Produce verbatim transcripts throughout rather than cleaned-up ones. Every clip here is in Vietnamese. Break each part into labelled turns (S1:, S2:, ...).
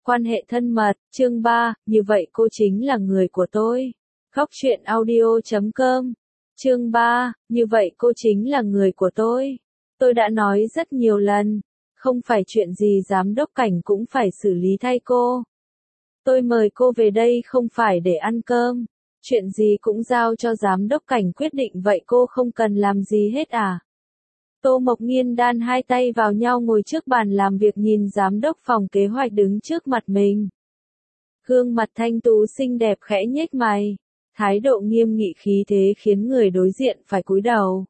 S1: Quan hệ thân mật, chương ba, như vậy cô chính là người của tôi. Góc truyện audio chấm com. Chương ba, như vậy cô chính là người của tôi. Tôi đã nói rất nhiều lần, không phải chuyện gì giám đốc Cảnh cũng phải xử lý thay cô. Tôi mời cô về đây không phải để ăn cơm, chuyện gì cũng giao cho giám đốc Cảnh quyết định, vậy cô không cần làm gì hết à? Tô Mộc Nghiên đan hai tay vào nhau ngồi trước bàn làm việc, nhìn giám đốc phòng kế hoạch đứng trước mặt mình. Gương mặt thanh tú xinh đẹp khẽ nhếch mày, thái độ nghiêm nghị khí thế khiến người đối diện phải cúi đầu.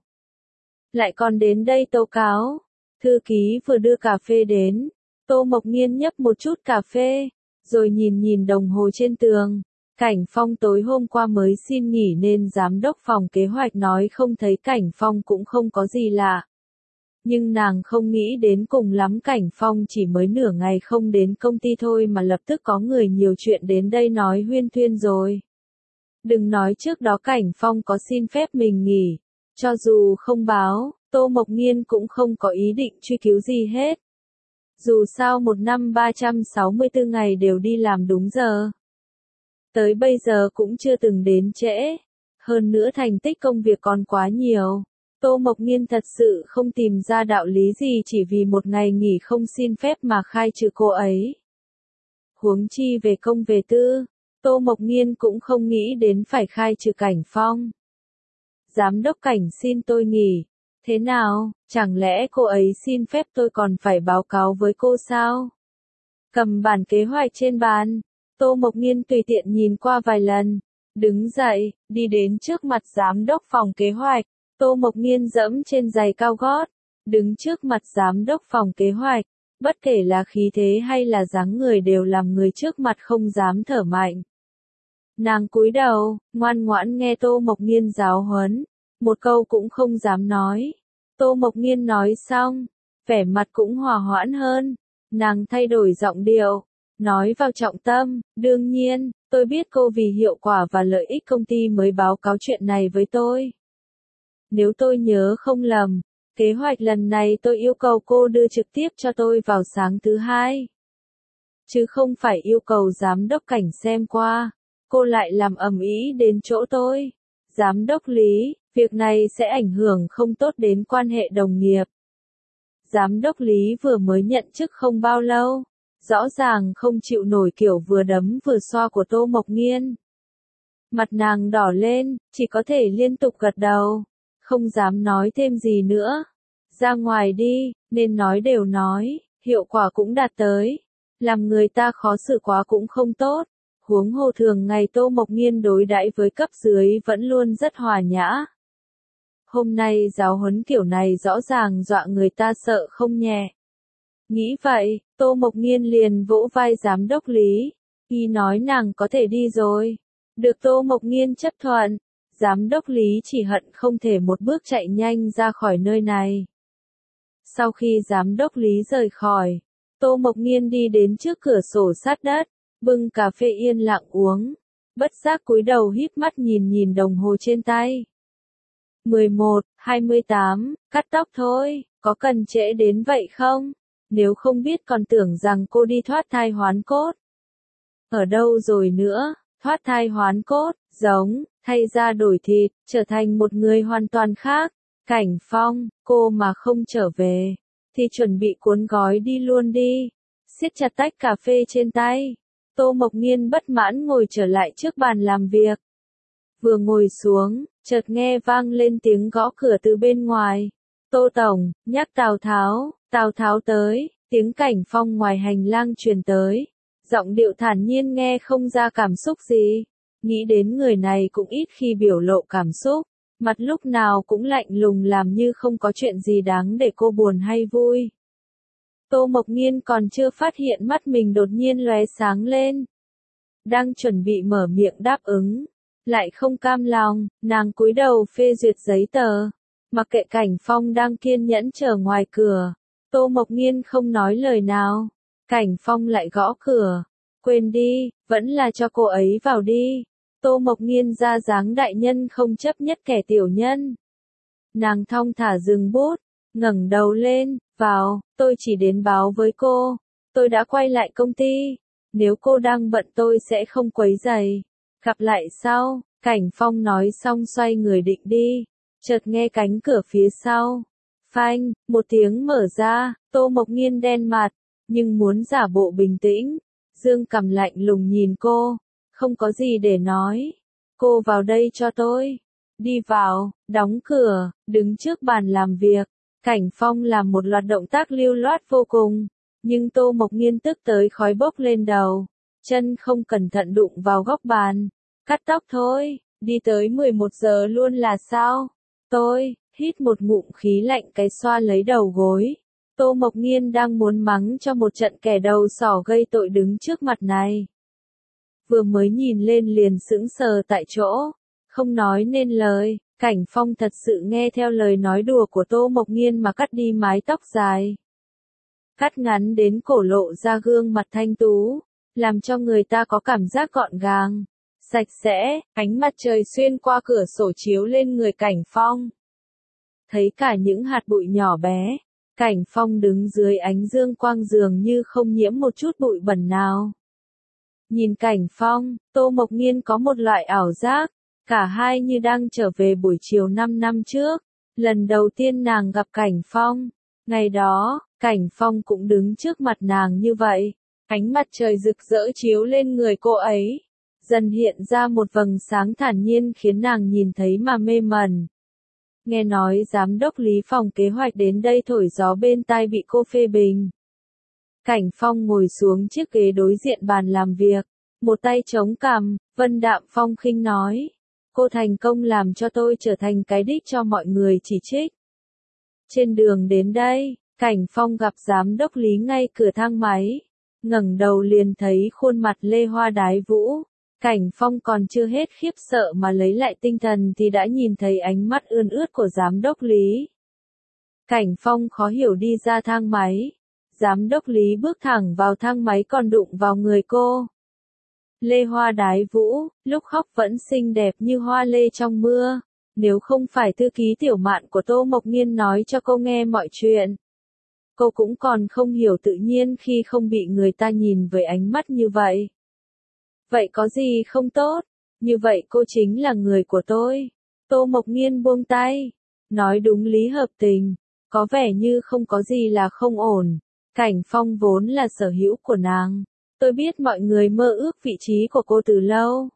S1: Lại còn đến đây tố cáo. Thư ký vừa đưa cà phê đến, Tô Mộc Nghiên nhấp một chút cà phê, rồi nhìn nhìn đồng hồ trên tường. Cảnh Phong tối hôm qua mới xin nghỉ nên giám đốc phòng kế hoạch nói không thấy Cảnh Phong cũng không có gì lạ. Nhưng nàng không nghĩ đến cùng lắm Cảnh Phong chỉ mới nửa ngày không đến công ty thôi mà lập tức có người nhiều chuyện đến đây nói huyên thuyên rồi. Đừng nói trước đó Cảnh Phong có xin phép mình nghỉ, cho dù không báo, Tô Mộc Nghiên cũng không có ý định truy cứu gì hết. Dù sao một năm ba trăm sáu mươi tư ngày đều đi làm đúng giờ. Tới bây giờ cũng chưa từng đến trễ. Hơn nữa thành tích công việc còn quá nhiều. Tô Mộc Nghiên thật sự không tìm ra đạo lý gì chỉ vì một ngày nghỉ không xin phép mà khai trừ cô ấy. Huống chi về công về tư, Tô Mộc Nghiên cũng không nghĩ đến phải khai trừ Cảnh Phong. Giám đốc Cảnh xin tôi nghỉ. Thế nào, chẳng lẽ cô ấy xin phép tôi còn phải báo cáo với cô sao? Cầm bản kế hoạch trên bàn, Tô Mộc Nghiên tùy tiện nhìn qua vài lần, đứng dậy, đi đến trước mặt giám đốc phòng kế hoạch. Tô Mộc Nghiên dẫm trên giày cao gót, đứng trước mặt giám đốc phòng kế hoạch, bất kể là khí thế hay là dáng người đều làm người trước mặt không dám thở mạnh. Nàng cúi đầu, ngoan ngoãn nghe Tô Mộc Nghiên giáo huấn, một câu cũng không dám nói. Tô Mộc Nghiên nói xong, vẻ mặt cũng hòa hoãn hơn, nàng thay đổi giọng điệu, nói vào trọng tâm, đương nhiên, tôi biết cô vì hiệu quả và lợi ích công ty mới báo cáo chuyện này với tôi. Nếu tôi nhớ không lầm, kế hoạch lần này tôi yêu cầu cô đưa trực tiếp cho tôi vào sáng thứ hai. Chứ không phải yêu cầu giám đốc Cảnh xem qua, cô lại làm ầm ĩ đến chỗ tôi. Giám đốc Lý, việc này sẽ ảnh hưởng không tốt đến quan hệ đồng nghiệp. Giám đốc Lý vừa mới nhận chức không bao lâu, rõ ràng không chịu nổi kiểu vừa đấm vừa xoa của Tô Mộc Nghiên. Mặt nàng đỏ lên, chỉ có thể liên tục gật đầu, không dám nói thêm gì nữa. Ra ngoài đi, nên nói đều nói, hiệu quả cũng đạt tới. Làm người ta khó xử quá cũng không tốt. Huống hồ thường ngày Tô Mộc Nghiên đối đãi với cấp dưới vẫn luôn rất hòa nhã. Hôm nay giáo huấn kiểu này rõ ràng dọa người ta sợ không nhẹ. Nghĩ vậy, Tô Mộc Nghiên liền vỗ vai giám đốc Lý, y nói nàng có thể đi rồi. Được Tô Mộc Nghiên chấp thuận, giám đốc Lý chỉ hận không thể một bước chạy nhanh ra khỏi nơi này. Sau khi giám đốc Lý rời khỏi, Tô Mộc Nghiên đi đến trước cửa sổ sát đất, bưng cà phê yên lặng uống, bất giác cúi đầu híp mắt nhìn nhìn đồng hồ trên tay. mười một, hai mươi tám, cắt tóc thôi, có cần trễ đến vậy không? Nếu không biết còn tưởng rằng cô đi thoát thai hoán cốt. Ở đâu rồi nữa, thoát thai hoán cốt, giống, thay da đổi thịt, trở thành một người hoàn toàn khác. Cảnh Phong, cô mà không trở về, thì chuẩn bị cuốn gói đi luôn đi. Siết chặt tách cà phê trên tay. Tô Mộc Nghiên bất mãn ngồi trở lại trước bàn làm việc. Vừa ngồi xuống, chợt nghe vang lên tiếng gõ cửa từ bên ngoài. Tô Tổng, nhắc Tào Tháo, Tào Tháo tới, tiếng Cảnh Phong ngoài hành lang truyền tới. Giọng điệu thản nhiên nghe không ra cảm xúc gì. Nghĩ đến người này cũng ít khi biểu lộ cảm xúc, mặt lúc nào cũng lạnh lùng làm như không có chuyện gì đáng để cô buồn hay vui. Tô Mộc Nghiên còn chưa phát hiện mắt mình đột nhiên lóe sáng lên. Đang chuẩn bị mở miệng đáp ứng, lại không cam lòng, nàng cúi đầu phê duyệt giấy tờ. Mặc kệ Cảnh Phong đang kiên nhẫn chờ ngoài cửa, Tô Mộc Nghiên không nói lời nào. Cảnh Phong lại gõ cửa. Quên đi, vẫn là cho cô ấy vào đi. Tô Mộc Nghiên ra dáng đại nhân không chấp nhất kẻ tiểu nhân. Nàng thong thả dừng bút, ngẩng đầu lên, vào, tôi chỉ đến báo với cô. Tôi đã quay lại công ty. Nếu cô đang bận tôi sẽ không quấy rầy. Gặp lại sau, Cảnh Phong nói xong xoay người định đi. Chợt nghe cánh cửa phía sau. Phanh, một tiếng mở ra, Tô Mộc Nghiên đen mặt, nhưng muốn giả bộ bình tĩnh. Dương Cầm lạnh lùng nhìn cô, không có gì để nói. Cô vào đây cho tôi. Đi vào, đóng cửa, đứng trước bàn làm việc. Cảnh Phong làm một loạt động tác lưu loát vô cùng, nhưng Tô Mộc Nghiên tức tới khói bốc lên đầu. Chân không cẩn thận đụng vào góc bàn. Cắt tóc thôi, đi tới mười một giờ luôn là sao? Tôi, hít một ngụm khí lạnh cái xoa lấy đầu gối. Tô Mộc Nghiên đang muốn mắng cho một trận kẻ đầu sỏ gây tội đứng trước mặt này. Vừa mới nhìn lên liền sững sờ tại chỗ, không nói nên lời. Cảnh Phong thật sự nghe theo lời nói đùa của Tô Mộc Nghiên mà cắt đi mái tóc dài. Cắt ngắn đến cổ lộ ra gương mặt thanh tú, làm cho người ta có cảm giác gọn gàng, sạch sẽ. Ánh mặt trời xuyên qua cửa sổ chiếu lên người Cảnh Phong. Thấy cả những hạt bụi nhỏ bé, Cảnh Phong đứng dưới ánh dương quang dường như không nhiễm một chút bụi bẩn nào. Nhìn Cảnh Phong, Tô Mộc Nghiên có một loại ảo giác, cả hai như đang trở về buổi chiều năm năm trước, lần đầu tiên nàng gặp Cảnh Phong. Ngày đó, Cảnh Phong cũng đứng trước mặt nàng như vậy, ánh mặt trời rực rỡ chiếu lên người cô ấy, dần hiện ra một vầng sáng thản nhiên khiến nàng nhìn thấy mà mê mẩn. Nghe nói giám đốc Lý phòng kế hoạch đến đây thổi gió bên tai bị cô phê bình. Cảnh Phong ngồi xuống chiếc ghế đối diện bàn làm việc, một tay chống cằm, Vân đạm phong khinh nói. Cô thành công làm cho tôi trở thành cái đích cho mọi người chỉ trích. Trên đường đến đây, Cảnh Phong gặp giám đốc Lý ngay cửa thang máy, ngẩng đầu liền thấy khuôn mặt Lê Hoa Đái Vũ. Cảnh Phong còn chưa hết khiếp sợ mà lấy lại tinh thần thì đã nhìn thấy ánh mắt ươn ướt của giám đốc Lý. Cảnh Phong khó hiểu đi ra thang máy. Giám đốc Lý bước thẳng vào thang máy còn đụng vào người cô. Lê Hoa Đái Vũ, lúc khóc vẫn xinh đẹp như hoa lê trong mưa. Nếu không phải thư ký tiểu mạn của Tô Mộc Nghiên nói cho cô nghe mọi chuyện, cô cũng còn không hiểu tự nhiên khi không bị người ta nhìn với ánh mắt như vậy. Vậy có gì không tốt? Như vậy cô chính là người của tôi. Tô Mộc Nghiên buông tay, nói đúng lý hợp tình, có vẻ như không có gì là không ổn. Cảnh Phong vốn là sở hữu của nàng. Tôi biết mọi người mơ ước vị trí của cô từ lâu.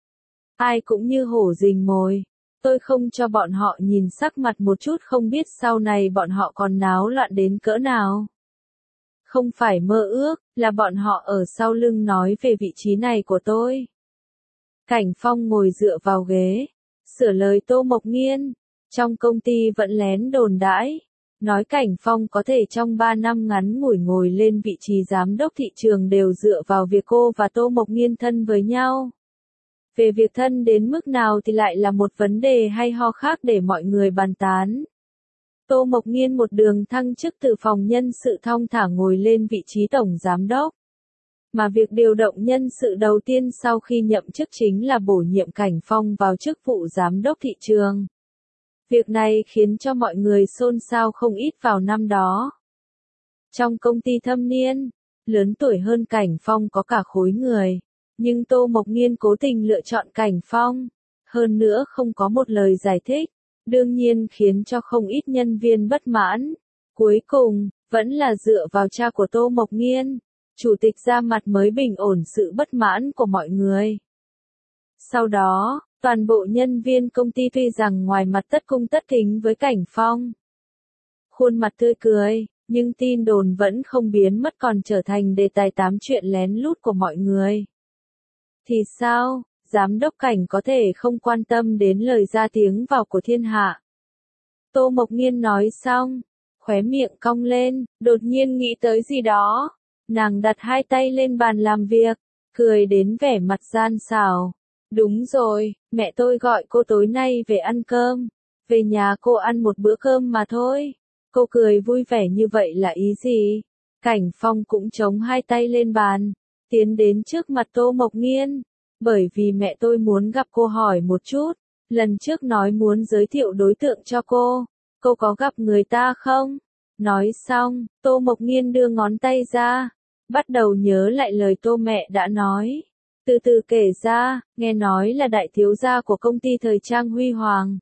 S1: Ai cũng như hổ rình mồi. Tôi không cho bọn họ nhìn sắc mặt một chút không biết sau này bọn họ còn náo loạn đến cỡ nào. Không phải mơ ước, là bọn họ ở sau lưng nói về vị trí này của tôi. Cảnh Phong ngồi dựa vào ghế, sửa lời Tô Mộc Nghiên. Trong công ty vẫn lén đồn đãi, nói Cảnh Phong có thể trong ba năm ngắn ngủi ngồi lên vị trí giám đốc thị trường đều dựa vào việc cô và Tô Mộc Nghiên thân với nhau. Về việc thân đến mức nào thì lại là một vấn đề hay ho khác để mọi người bàn tán. Tô Mộc Nghiên một đường thăng chức từ phòng nhân sự thong thả ngồi lên vị trí tổng giám đốc. Mà việc điều động nhân sự đầu tiên sau khi nhậm chức chính là bổ nhiệm Cảnh Phong vào chức vụ giám đốc thị trường. Việc này khiến cho mọi người xôn xao không ít vào năm đó. Trong công ty thâm niên, lớn tuổi hơn Cảnh Phong có cả khối người, nhưng Tô Mộc Nghiên cố tình lựa chọn Cảnh Phong, hơn nữa không có một lời giải thích, đương nhiên khiến cho không ít nhân viên bất mãn. Cuối cùng, vẫn là dựa vào cha của Tô Mộc Nghiên, chủ tịch ra mặt mới bình ổn sự bất mãn của mọi người. Sau đó, toàn bộ nhân viên công ty tuy rằng ngoài mặt tất cung tất kính với Cảnh Phong, khuôn mặt tươi cười, nhưng tin đồn vẫn không biến mất còn trở thành đề tài tám chuyện lén lút của mọi người. Thì sao, giám đốc Cảnh có thể không quan tâm đến lời ra tiếng vào của thiên hạ? Tô Mộc Nghiên nói xong, khóe miệng cong lên, đột nhiên nghĩ tới gì đó. Nàng đặt hai tay lên bàn làm việc, cười đến vẻ mặt gian xảo. Đúng rồi, mẹ tôi gọi cô tối nay về ăn cơm. Về nhà cô ăn một bữa cơm mà thôi. Cô cười vui vẻ như vậy là ý gì? Cảnh Phong cũng chống hai tay lên bàn, tiến đến trước mặt Tô Mộc Nghiên. Bởi vì mẹ tôi muốn gặp cô hỏi một chút. Lần trước nói muốn giới thiệu đối tượng cho cô. Cô có gặp người ta không? Nói xong, Tô Mộc Nghiên đưa ngón tay ra. bắt đầu nhớ lại lời Tô mẹ đã nói. Từ từ kể ra, nghe nói là đại thiếu gia của công ty thời trang huy hoàng.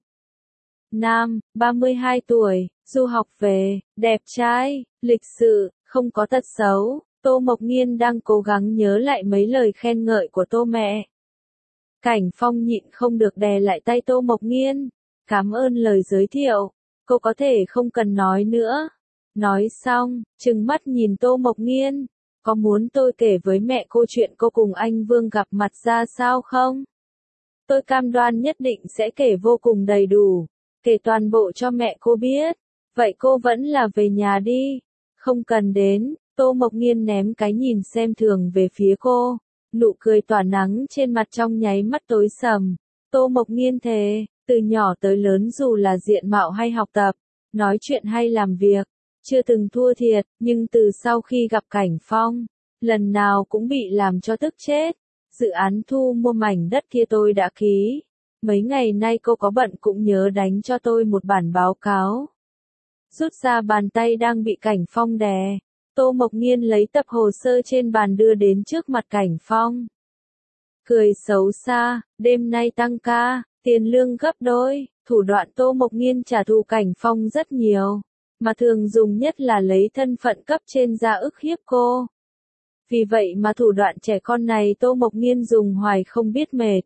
S1: Nam, ba mươi hai tuổi, du học về, đẹp trai, lịch sự, không có tật xấu. Tô Mộc Nghiên đang cố gắng nhớ lại mấy lời khen ngợi của Tô mẹ. Cảnh Phong nhịn không được đè lại tay Tô Mộc Nghiên. Cảm ơn lời giới thiệu, cô có thể không cần nói nữa. Nói xong, trừng mắt nhìn Tô Mộc Nghiên. Có muốn tôi kể với mẹ cô chuyện cô cùng anh Vương gặp mặt ra sao không? Tôi cam đoan nhất định sẽ kể vô cùng đầy đủ, kể toàn bộ cho mẹ cô biết. Vậy cô vẫn là về nhà đi. Không cần đến. Tô Mộc Nghiên ném cái nhìn xem thường về phía cô. Nụ cười tỏa nắng trên mặt trong nháy mắt tối sầm. Tô Mộc Nghiên thề, từ nhỏ tới lớn dù là diện mạo hay học tập, nói chuyện hay làm việc, chưa từng thua thiệt, nhưng từ sau khi gặp Cảnh Phong, lần nào cũng bị làm cho tức chết. Dự án thu mua mảnh đất kia tôi đã ký. Mấy ngày nay cô có bận cũng nhớ đánh cho tôi một bản báo cáo. Rút ra bàn tay đang bị Cảnh Phong đè. Tô Mộc Nghiên lấy tập hồ sơ trên bàn đưa đến trước mặt Cảnh Phong. Cười xấu xa, đêm nay tăng ca, tiền lương gấp đôi, thủ đoạn Tô Mộc Nghiên trả thù Cảnh Phong rất nhiều, mà thường dùng nhất là lấy thân phận cấp trên ra ức hiếp cô. Vì vậy mà thủ đoạn trẻ con này Tô Mộc Nghiên dùng hoài không biết mệt.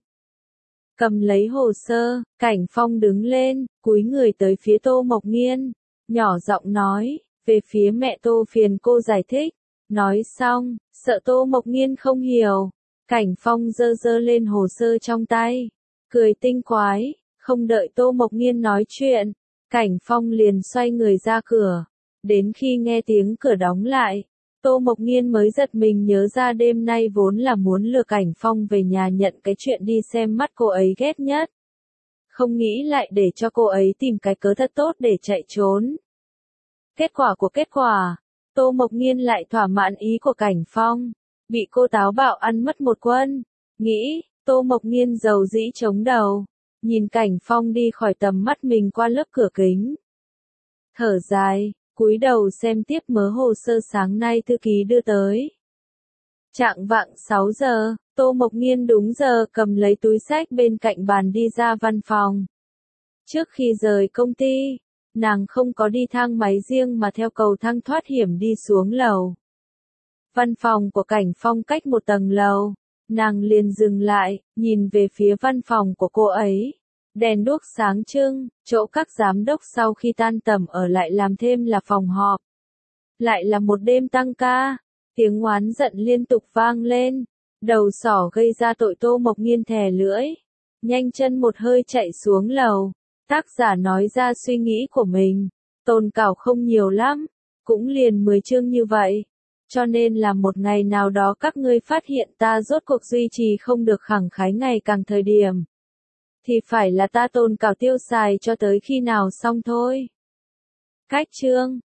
S1: Cầm lấy hồ sơ, Cảnh Phong đứng lên, cúi người tới phía Tô Mộc Nghiên, nhỏ giọng nói, về phía mẹ Tô phiền cô giải thích. Nói xong, sợ Tô Mộc Nghiên không hiểu, Cảnh Phong giơ giơ lên hồ sơ trong tay, cười tinh quái, không đợi Tô Mộc Nghiên nói chuyện, Cảnh Phong liền xoay người ra cửa. Đến khi nghe tiếng cửa đóng lại, Tô Mộc Nghiên mới giật mình nhớ ra đêm nay vốn là muốn lừa Cảnh Phong về nhà nhận cái chuyện đi xem mắt cô ấy ghét nhất. Không nghĩ lại để cho cô ấy tìm cái cớ thật tốt để chạy trốn. Kết quả của kết quả, Tô Mộc Nghiên lại thỏa mãn ý của Cảnh Phong, bị cô táo bạo ăn mất một quân. Nghĩ, Tô Mộc Nghiên giàu dĩ chống đầu, nhìn Cảnh Phong đi khỏi tầm mắt mình qua lớp cửa kính. Thở dài, cúi đầu xem tiếp mớ hồ sơ sáng nay thư ký đưa tới. Chạng vạng sáu giờ, Tô Mộc Nghiên đúng giờ cầm lấy túi xách bên cạnh bàn đi ra văn phòng. Trước khi rời công ty, nàng không có đi thang máy riêng mà theo cầu thang thoát hiểm đi xuống lầu. Văn phòng của Cảnh Phong cách một tầng lầu, nàng liền dừng lại, nhìn về phía văn phòng của cô ấy. Đèn đuốc sáng trưng, chỗ các giám đốc sau khi tan tầm ở lại làm thêm là phòng họp. Lại là một đêm tăng ca, tiếng oán giận liên tục vang lên, đầu sỏ gây ra tội Tô Mộc Nghiên thè lưỡi, nhanh chân một hơi chạy xuống lầu. Tác giả nói ra suy nghĩ của mình, tồn cảo không nhiều lắm, cũng liền mười chương như vậy. Cho nên là một ngày nào đó các ngươi phát hiện ta rốt cuộc duy trì không được khẳng khái ngày càng thời điểm. Thì phải là ta tồn cảo tiêu xài cho tới khi nào xong thôi. Cách chương